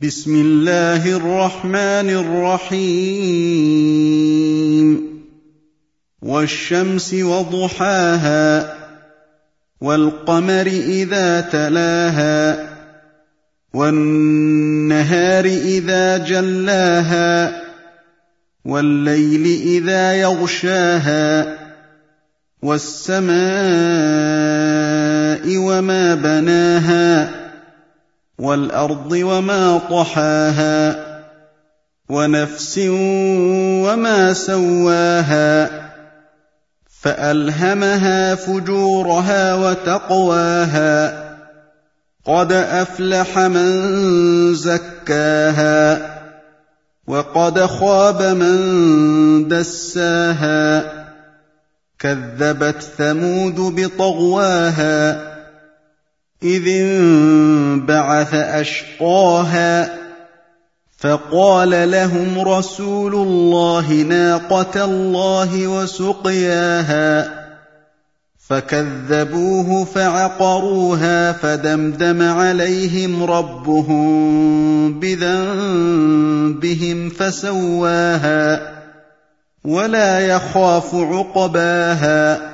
بسم الله الرحمن الرحيم والشمس وضحاها والقمر إذا تلاها والنهار إذا جلاها والليل إذا يغشاها والسماء وما بناها والأرض وما طحاها ونفس وما سواها فألهمها فجورها وتقواها قد أفلح من زكاها وقد خاب من دساها كذبت ثمود بطغواها إذ انبعث أشقاها فقال لهم رسول الله ناقة الله وسقياها فكذبوه فعقروها فدمدم عليهم ربهم بذنبهم فسواها ولا يخاف عقباها